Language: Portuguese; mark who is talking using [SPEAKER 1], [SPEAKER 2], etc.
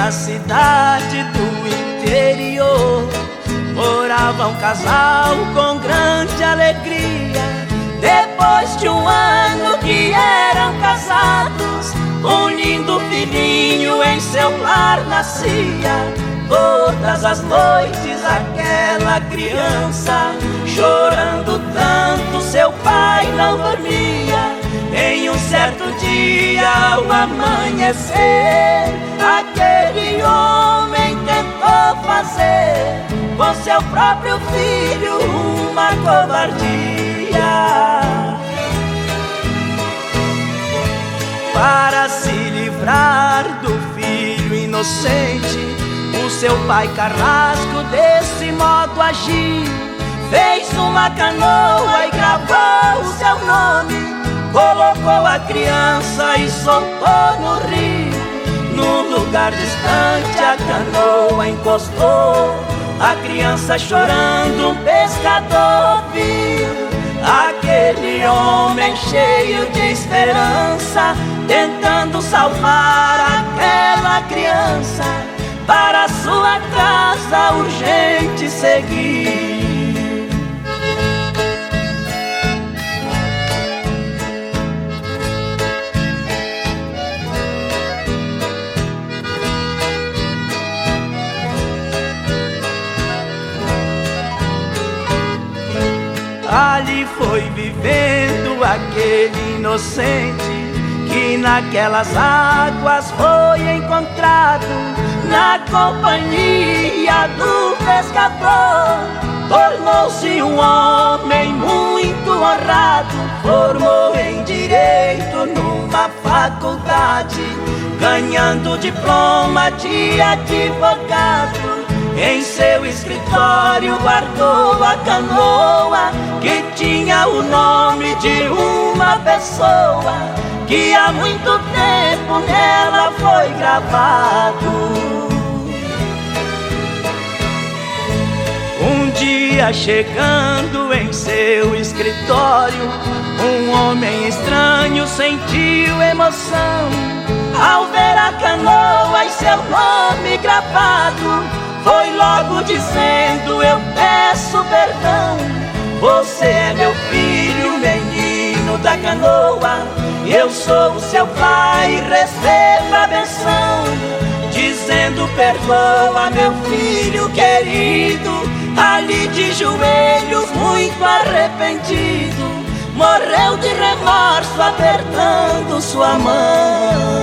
[SPEAKER 1] na cidade do interior morava um casal com grande alegria. Depois de um ano que eram casados, um lindo filhinho em seu lar nascia. Todas as noites aquela criança, chorando tanto, seu pai não dormia. Em um certo dia, ao amanhecer, aquele homem tentou fazer com seu próprio filho uma covardia. Para se livrar do filho inocente, o seu pai carrasco desse modo agiu. Fez uma canoa e gravou o seu nome, colocou a criança e soltou no rio. Num lugar distante a canoa encostou, a criança chorando um pescador viu. Aquele homem cheio de esperança, tentando salvar aquela criança, para sua casa urgente seguir. Ali foi vivendo aquele inocente, que naquelas águas foi encontrado. Na companhia do pescador, tornou-se um homem muito honrado. Formou em direito numa faculdade, ganhando diploma de advogado. Em seu escritório guardou a canoa, que tinha o nome de uma pessoa, que há muito tempo nela foi gravado. Um dia, chegando em seu escritório, um homem estranho sentiu emoção ao ver a canoa e seu nome gravado. Foi logo dizendo: eu peço perdão, você é meu filho, menino da canoa. Eu sou o seu pai, receba a benção. Dizendo: perdoa, meu filho querido. Ali de joelhos, muito arrependido, morreu de remorso apertando sua mão.